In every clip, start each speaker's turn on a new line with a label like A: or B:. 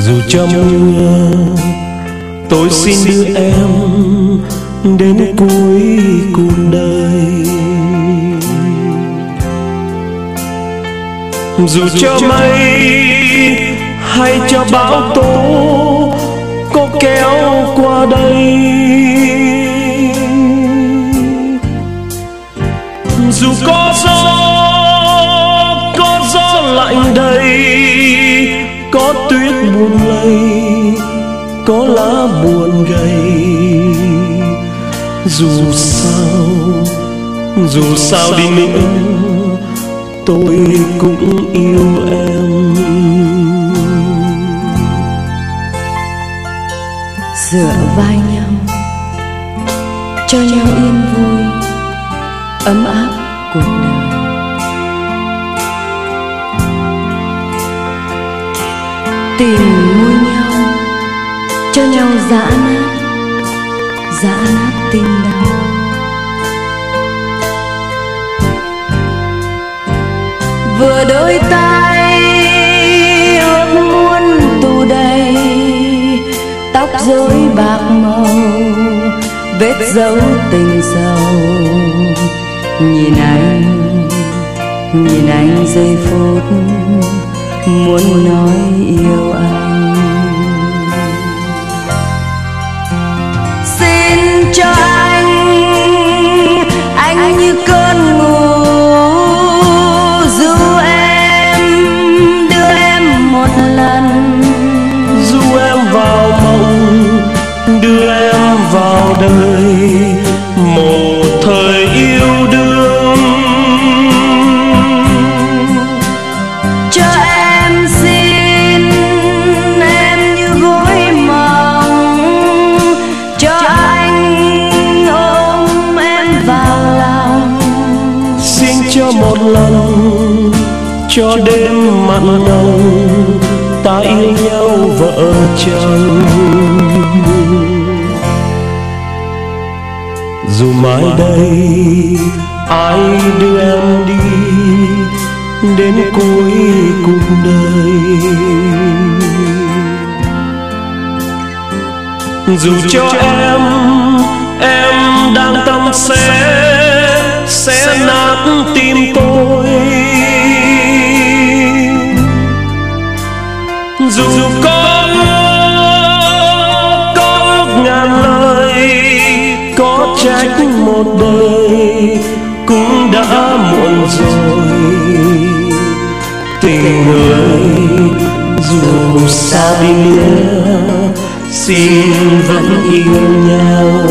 A: Dù cho mưa tôi xin đưa em đến cuối cuộc đời. Dù cho mây hay cho bão tố có kéo qua đây, dù có gió lạnh đầy, có tuyết buồn lầy, có lá buồn gầy. Dù sao đi nữa tôi cũng yêu em.
B: Dựa vai nhau cho nhau yên vui, ấm áp cuộc đời. Tìm môi nhau cho nhau giã nát tim đau. Vừa đôi tay ước muốn tù đầy, tóc rối bạc màu vết dấu tình sầu. Nhìn anh giây phút muốn nói yêu anh. Xin cho anh như cơn ngủ, dù em đưa em một lần,
A: dù em vào mộng đưa em vào đời. Một thời yêu đương
B: cho em, xin em như gối mộng, cho anh ôm em vào lòng.
A: xin cho một lần, cho đêm mặn nồng, ta yêu nhau vợ chồng. Dù mai đây ai đưa em đi đến cuối cuộc đời, dù cho em đang tâm sẽ nát tim tôi. Dù có ước ngàn lời, có trách một đời cũng đã muộn rồi. Tình người dù sao đi nữa xin vẫn yêu nhau.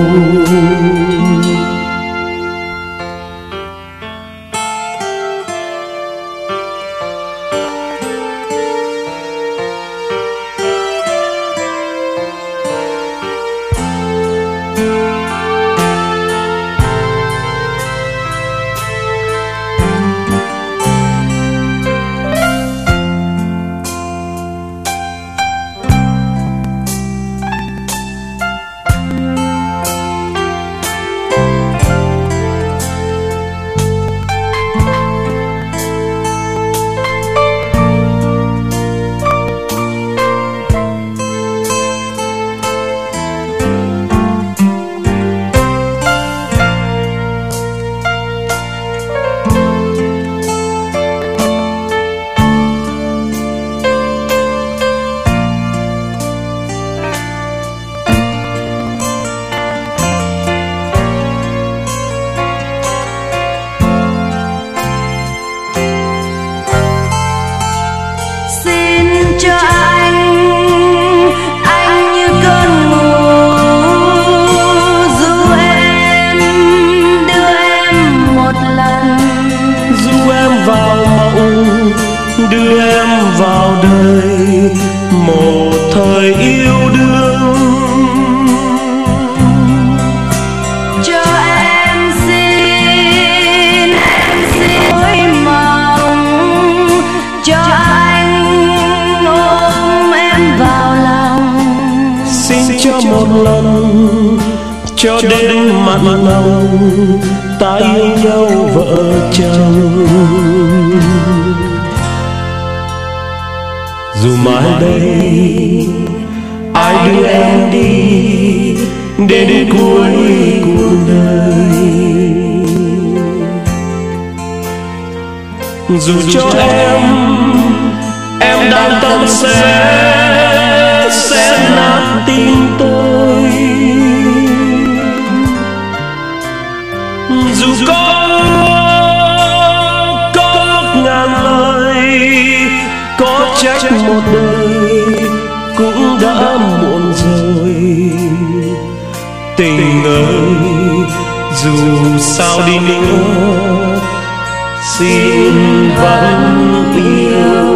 B: Cho anh như cơn ngủ, dù em đưa em một lần,
A: dù em vào mộng đưa em vào đời. Một thời yêu đương
B: cho em, xin gối mộng, cho anh ôm em vào lòng.
A: xin cho một lần, cho đêm mặn nồng, ta yêu nhau vợ chồng. Dù mai đây ai đưa em đi đến cuối cuộc đời, dù cho em đang tâm sẽ nát tim tôi. Dù có ngàn lời có trách một đời cũng đã muộn rồi. Tình ơi dù sao đi nữa xin vẫn yêu.